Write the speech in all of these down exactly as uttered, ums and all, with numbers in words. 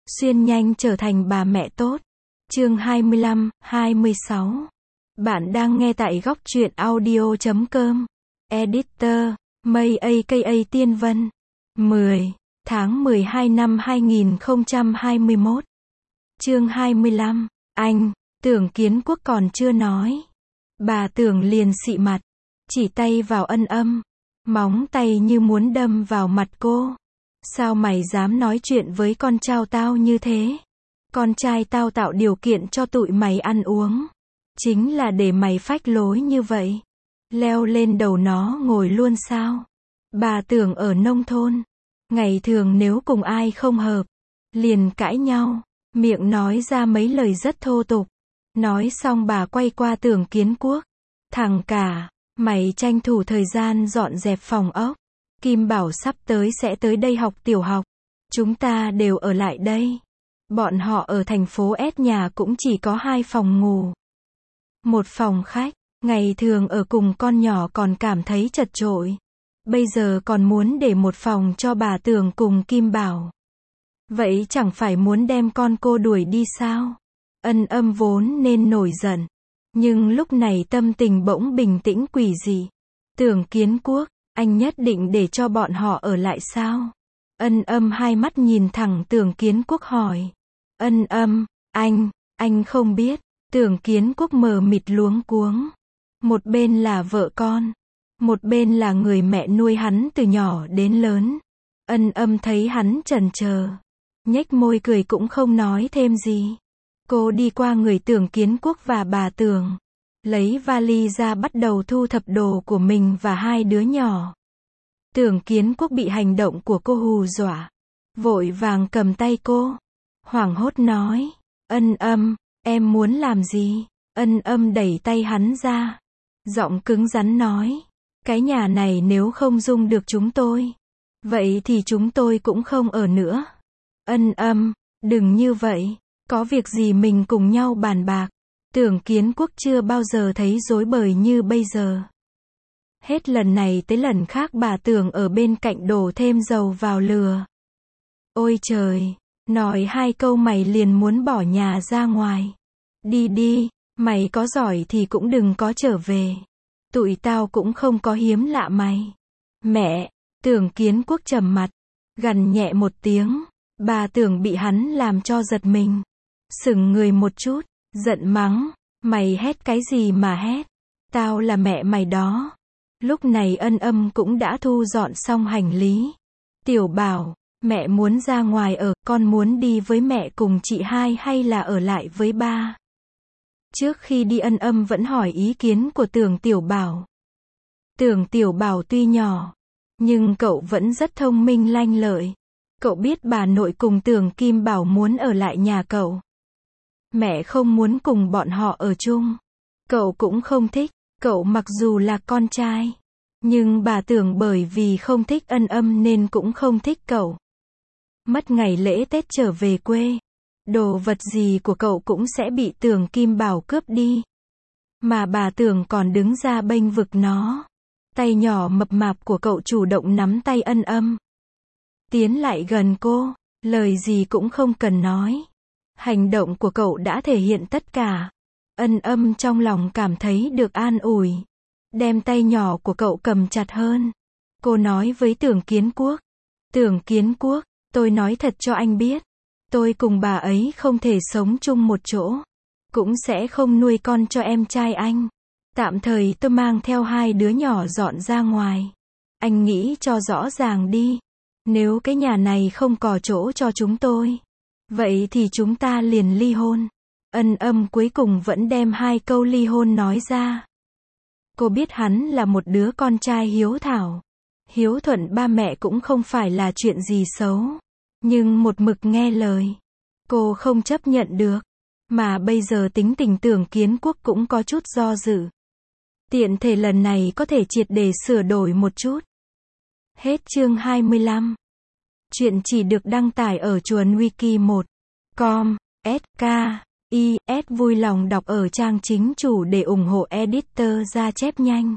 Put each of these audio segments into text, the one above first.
Xuyên nhanh trở thành bà mẹ tốt. Chương hai mươi lăm, hai mươi sáu. Bạn đang nghe tại góc truyện audio chấm com. Editor, Mây a ca a Tiên Vân. mười tháng mười hai năm hai nghìn không trăm hai mươi mốt. Chương hai mươi lăm. Anh, Tưởng Kiến Quốc còn chưa nói. Bà Tưởng liền xị mặt, chỉ tay vào Ân Âm. Móng tay như muốn đâm vào mặt cô. Sao mày dám nói chuyện với con trai tao như thế? Con trai tao tạo điều kiện cho tụi mày ăn uống. Chính là để mày phách lối như vậy. Leo lên đầu nó ngồi luôn sao? Bà Tưởng ở nông thôn. Ngày thường nếu cùng ai không hợp, liền cãi nhau. Miệng nói ra mấy lời rất thô tục. Nói xong bà quay qua Tưởng Kiến Quốc. Thằng cả, mày tranh thủ thời gian dọn dẹp phòng ốc. Kim Bảo sắp tới sẽ tới đây học tiểu học. Chúng ta đều ở lại đây. Bọn họ ở thành phố S nhà cũng chỉ có hai phòng ngủ. Một phòng khách, ngày thường ở cùng con nhỏ còn cảm thấy chật chội. Bây giờ còn muốn để một phòng cho bà Tưởng cùng Kim Bảo. Vậy chẳng phải muốn đem con cô đuổi đi sao? Ân Âm vốn nên nổi giận. Nhưng lúc này tâm tình bỗng bình tĩnh quỷ dị. Tưởng Kiến Quốc, anh nhất định để cho bọn họ ở lại sao? Ân Âm hai mắt nhìn thẳng Tưởng Kiến Quốc hỏi. Ân Âm, anh, anh không biết. Tưởng Kiến Quốc mờ mịt luống cuống. Một bên là vợ con. Một bên là người mẹ nuôi hắn từ nhỏ đến lớn. Ân Âm thấy hắn chần chờ, nhếch môi cười cũng không nói thêm gì. Cô đi qua người Tưởng Kiến Quốc và bà Tưởng. Lấy vali ra bắt đầu thu thập đồ của mình và hai đứa nhỏ. Tưởng Kiến Quốc bị hành động của cô hù dọa. Vội vàng cầm tay cô. Hoảng hốt nói. Ân Âm, em muốn làm gì? Ân Âm đẩy tay hắn ra. Giọng cứng rắn nói. Cái nhà này nếu không dung được chúng tôi, vậy thì chúng tôi cũng không ở nữa. Ân Âm, đừng như vậy. Có việc gì mình cùng nhau bàn bạc. Tưởng Kiến Quốc chưa bao giờ thấy rối bời như bây giờ. Hết lần này tới lần khác bà Tưởng ở bên cạnh đổ thêm dầu vào lửa. Ôi trời, nói hai câu mày liền muốn bỏ nhà ra ngoài. Đi đi, mày có giỏi thì cũng đừng có trở về. Tụi tao cũng không có hiếm lạ mày. Mẹ, Tưởng Kiến Quốc trầm mặt, gằn nhẹ một tiếng. Bà Tưởng bị hắn làm cho giật mình. Sững người một chút, giận mắng. Mày hét cái gì mà hét? Tao là mẹ mày đó. Lúc này Ân Âm cũng đã thu dọn xong hành lý. Tiểu Bảo, mẹ muốn ra ngoài ở, con muốn đi với mẹ cùng chị hai hay là ở lại với ba? Trước khi đi Ân Âm vẫn hỏi ý kiến của Tưởng Tiểu Bảo. Tưởng Tiểu Bảo tuy nhỏ, nhưng cậu vẫn rất thông minh lanh lợi. Cậu biết bà nội cùng Tưởng Kim Bảo muốn ở lại nhà cậu. Mẹ không muốn cùng bọn họ ở chung. Cậu cũng không thích. Cậu mặc dù là con trai, nhưng bà Tưởng bởi vì không thích Ân Âm nên cũng không thích cậu. Mất ngày lễ Tết trở về quê, đồ vật gì của cậu cũng sẽ bị Tưởng Kim Bảo cướp đi. Mà bà Tưởng còn đứng ra bênh vực nó. Tay nhỏ mập mạp của cậu chủ động nắm tay Ân Âm. Tiến lại gần cô, lời gì cũng không cần nói. Hành động của cậu đã thể hiện tất cả. Ân Âm trong lòng cảm thấy được an ủi. Đem tay nhỏ của cậu cầm chặt hơn. Cô nói với Tưởng Kiến Quốc. Tưởng Kiến Quốc, tôi nói thật cho anh biết. Tôi cùng bà ấy không thể sống chung một chỗ. Cũng sẽ không nuôi con cho em trai anh. Tạm thời tôi mang theo hai đứa nhỏ dọn ra ngoài. Anh nghĩ cho rõ ràng đi. Nếu cái nhà này không có chỗ cho chúng tôi, vậy thì chúng ta liền ly hôn. Ân Âm cuối cùng vẫn đem hai câu ly hôn nói ra. Cô biết hắn là một đứa con trai hiếu thảo. Hiếu thuận ba mẹ cũng không phải là chuyện gì xấu. Nhưng một mực nghe lời, cô không chấp nhận được. Mà bây giờ tính tình Tưởng Kiến Quốc cũng có chút do dự. Tiện thể lần này có thể triệt để sửa đổi một chút. Hết chương hai mươi lăm. Chuyện chỉ được đăng tải ở chuồn wiki một chấm com, S K I S vui lòng đọc ở trang chính chủ để ủng hộ editor ra chép nhanh.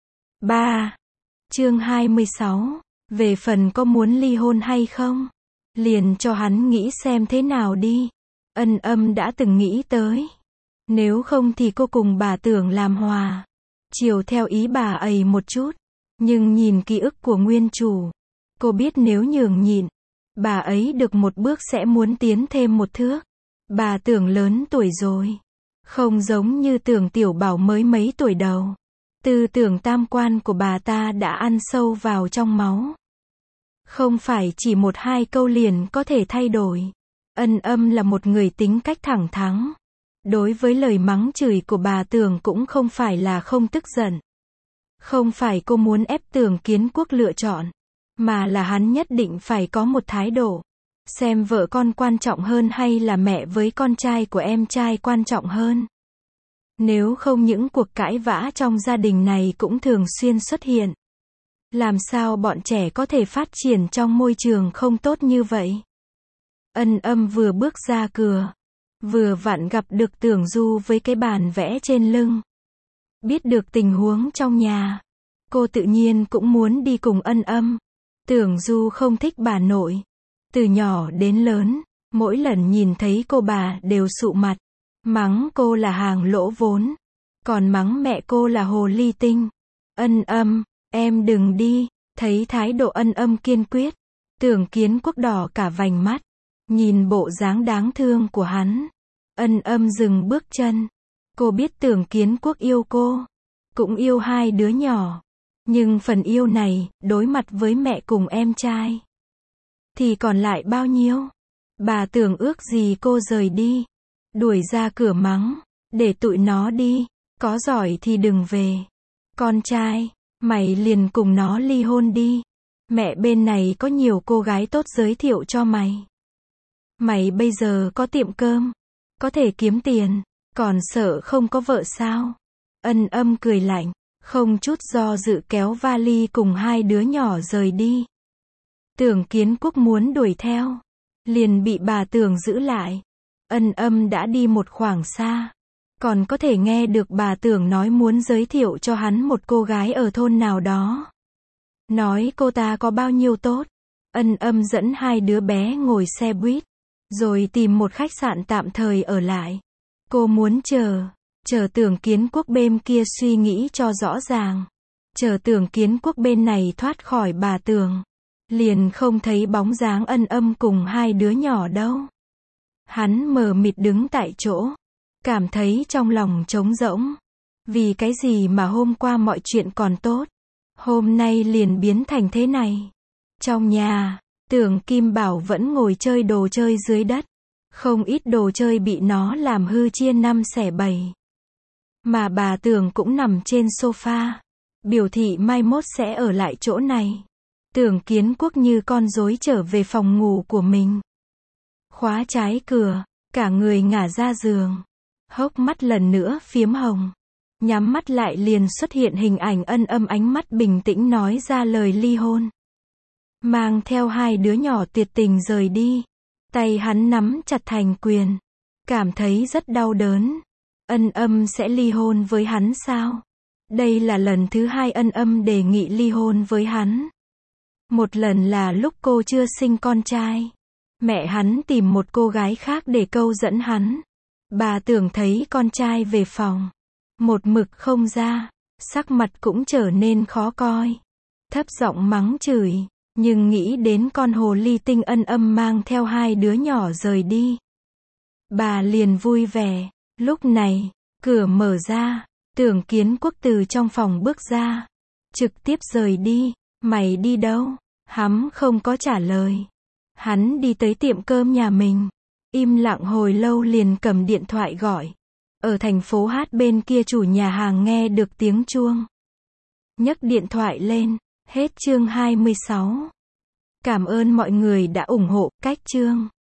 ba. Chương hai mươi sáu. Về phần có muốn ly hôn hay không? Liền cho hắn nghĩ xem thế nào đi. Ân Âm đã từng nghĩ tới. Nếu không thì cô cùng bà Tưởng làm hòa. Chiều theo ý bà ấy một chút. Nhưng nhìn ký ức của nguyên chủ. Cô biết nếu nhường nhịn, bà ấy được một bước sẽ muốn tiến thêm một thước. Bà Tưởng lớn tuổi rồi. Không giống như Tưởng Tiểu Bảo mới mấy tuổi đầu. Tư tưởng tam quan của bà ta đã ăn sâu vào trong máu. Không phải chỉ một hai câu liền có thể thay đổi. Ân Âm là một người tính cách thẳng thắn. Đối với lời mắng chửi của bà Tưởng cũng không phải là không tức giận. Không phải cô muốn ép Tưởng Kiến Quốc lựa chọn, mà là hắn nhất định phải có một thái độ. Xem vợ con quan trọng hơn hay là mẹ với con trai của em trai quan trọng hơn. Nếu không những cuộc cãi vã trong gia đình này cũng thường xuyên xuất hiện. Làm sao bọn trẻ có thể phát triển trong môi trường không tốt như vậy? Ân Âm vừa bước ra cửa, vừa vặn gặp được Tưởng Du với cái bàn vẽ trên lưng. Biết được tình huống trong nhà, cô tự nhiên cũng muốn đi cùng Ân Âm. Tưởng Du không thích bà nội. Từ nhỏ đến lớn, mỗi lần nhìn thấy cô bà đều sụ mặt. Mắng cô là hàng lỗ vốn. Còn mắng mẹ cô là hồ ly tinh. Ân Âm, em đừng đi. Thấy thái độ Ân Âm kiên quyết, Tưởng Kiến Quốc đỏ cả vành mắt. Nhìn bộ dáng đáng thương của hắn, Ân Âm dừng bước chân. Cô biết Tưởng Kiến Quốc yêu cô, cũng yêu hai đứa nhỏ. Nhưng phần yêu này, đối mặt với mẹ cùng em trai, thì còn lại bao nhiêu? Bà Tưởng ước gì cô rời đi, đuổi ra cửa mắng, để tụi nó đi, có giỏi thì đừng về. Con trai, mày liền cùng nó ly hôn đi. Mẹ bên này có nhiều cô gái tốt giới thiệu cho mày. Mày bây giờ có tiệm cơm, có thể kiếm tiền, còn sợ không có vợ sao? Ân Âm cười lạnh, không chút do dự kéo vali cùng hai đứa nhỏ rời đi. Tưởng Kiến Quốc muốn đuổi theo, liền bị bà Tưởng giữ lại. Ân Âm đã đi một khoảng xa, còn có thể nghe được bà Tưởng nói muốn giới thiệu cho hắn một cô gái ở thôn nào đó. Nói cô ta có bao nhiêu tốt. Ân Âm dẫn hai đứa bé ngồi xe buýt, rồi tìm một khách sạn tạm thời ở lại. Cô muốn chờ, chờ Tưởng Kiến Quốc bên kia suy nghĩ cho rõ ràng. Chờ Tưởng Kiến Quốc bên này thoát khỏi bà Tưởng. Liền không thấy bóng dáng Ân Âm cùng hai đứa nhỏ đâu. Hắn mờ mịt đứng tại chỗ, cảm thấy trong lòng trống rỗng. Vì cái gì mà hôm qua mọi chuyện còn tốt, hôm nay liền biến thành thế này? Trong nhà, Tưởng Kim Bảo vẫn ngồi chơi đồ chơi dưới đất. Không ít đồ chơi bị nó làm hư chia năm xẻ bảy. Mà bà Tưởng cũng nằm trên sofa, biểu thị mai mốt sẽ ở lại chỗ này. Tưởng Kiến Quốc như con rối trở về phòng ngủ của mình. Khóa trái cửa, cả người ngả ra giường. Hốc mắt lần nữa phiếm hồng. Nhắm mắt lại liền xuất hiện hình ảnh Ân Âm ánh mắt bình tĩnh nói ra lời ly hôn. Mang theo hai đứa nhỏ tuyệt tình rời đi. Tay hắn nắm chặt thành quyền. Cảm thấy rất đau đớn. Ân Âm sẽ ly hôn với hắn sao? Đây là lần thứ hai Ân Âm đề nghị ly hôn với hắn. Một lần là lúc cô chưa sinh con trai. Mẹ hắn tìm một cô gái khác để câu dẫn hắn. Bà Tưởng thấy con trai về phòng, một mực không ra, sắc mặt cũng trở nên khó coi. Thấp giọng mắng chửi, nhưng nghĩ đến con hồ ly tinh Ân Âm mang theo hai đứa nhỏ rời đi. Bà liền vui vẻ. Lúc này, cửa mở ra, Tưởng Kiến Quốc từ trong phòng bước ra. Trực tiếp rời đi. Mày đi đâu? Hắn không có trả lời. Hắn đi tới tiệm cơm nhà mình. Im lặng hồi lâu liền cầm điện thoại gọi. Ở thành phố Hát bên kia chủ nhà hàng nghe được tiếng chuông. Nhấc điện thoại lên. Hết chương hai mươi sáu. Cảm ơn mọi người đã ủng hộ cách chương.